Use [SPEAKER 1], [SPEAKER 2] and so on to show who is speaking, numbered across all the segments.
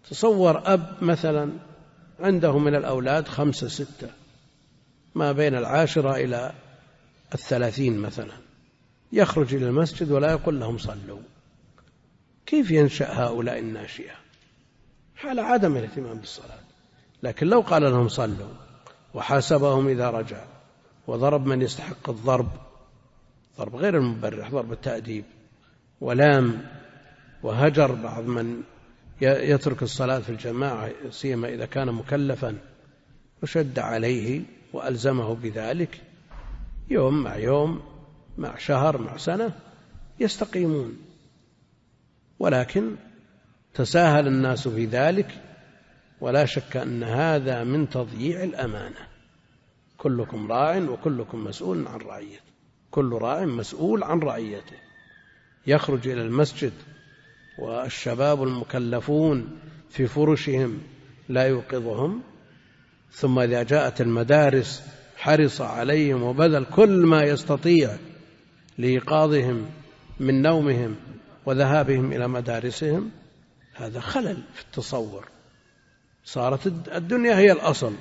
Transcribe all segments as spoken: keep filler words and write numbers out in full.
[SPEAKER 1] تصور أب مثلا عنده من الأولاد خمسة ستة ما بين العاشرة إلى الثلاثين مثلا، يخرج إلى المسجد ولا يقول لهم صلوا. كيف ينشأ هؤلاء الناشئة؟ حال عدم الاهتمام بالصلاة. لكن لو قال لهم صلوا وحاسبهم إذا رجع وضرب من يستحق الضرب، ضرب غير المبرح، ضرب التأديب، ولام وهجر بعض من يترك الصلاة في الجماعة سيما إذا كان مكلفا، وشد عليه وألزمه بذلك، يوم مع يوم مع شهر مع سنة يستقيمون. ولكن تساهل الناس في ذلك، ولا شك أن هذا من تضييع الأمانة. كلكم راع وكلكم مسؤول عن رعيته، كل راع مسؤول عن رعيته. يخرج إلى المسجد والشباب المكلفون في فرشهم لا يوقظهم، ثم إذا جاءت المدارس حرص عليهم وبذل كل ما يستطيع لإيقاظهم من نومهم وذهابهم إلى مدارسهم. هذا خلل في التصور، صارت الدنيا هي الأصل،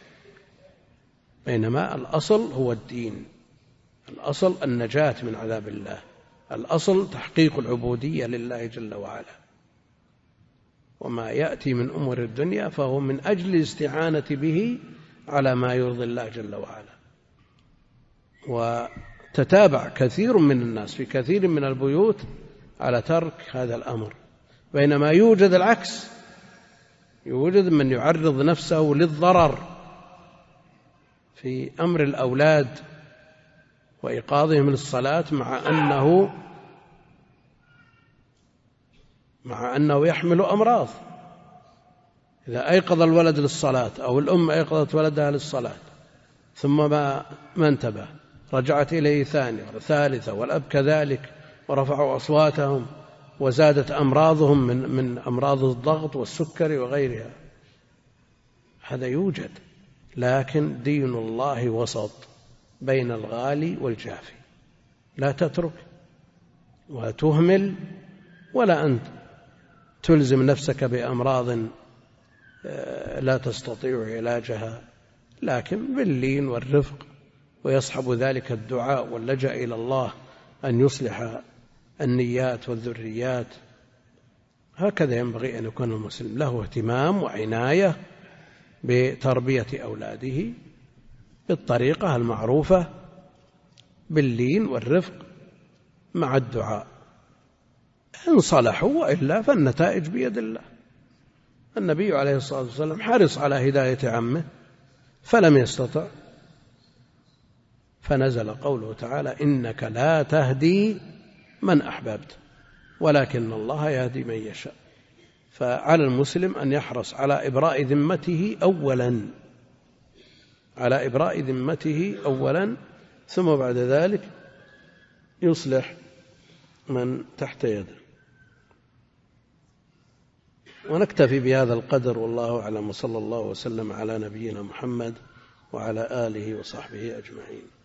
[SPEAKER 1] بينما الأصل هو الدين، الأصل النجاة من عذاب الله، الأصل تحقيق العبودية لله جل وعلا. وما يأتي من أمور الدنيا فهو من أجل الاستعانة به على ما يرضي الله جل وعلا. وتتابع كثير من الناس في كثير من البيوت على ترك هذا الأمر، بينما يوجد العكس، يوجد من يعرض نفسه للضرر في أمر الأولاد وإيقاظهم للصلاة، مع أنه مع أنه يحمل أمراض. إذا أيقظ الولد للصلاة أو الأم أيقظت ولدها للصلاة ثم ما ما انتبه، رجعت إليه ثانية وثالثة والأب كذلك، ورفعوا أصواتهم وزادت أمراضهم من من أمراض الضغط والسكري وغيرها. هذا يوجد، لكن دين الله وسط بين الغالي والجافي، لا تترك وتهمل، ولا أنت تلزم نفسك بأمراض لا تستطيع علاجها، لكن باللين والرفق، ويصحب ذلك الدعاء واللجأ إلى الله أن يصلح النيات والذريات. هكذا ينبغي أن يكون المسلم، له اهتمام وعناية بتربية أولاده بالطريقة المعروفة باللين والرفق مع الدعاء. إن صلحوا وإلا فالنتائج بيد الله. النبي عليه الصلاة والسلام حرص على هداية عمه فلم يستطع، فنزل قوله تعالى: إنك لا تهدي من أحببت ولكن الله يهدي من يشاء. فعلى المسلم أن يحرص على إبراء ذمته أولا، على إبراء ذمته أولا، ثم بعد ذلك يصلح من تحت يده. ونكتفي بهذا القدر، والله أعلم، وصلى الله وسلم على نبينا محمد وعلى آله وصحبه أجمعين.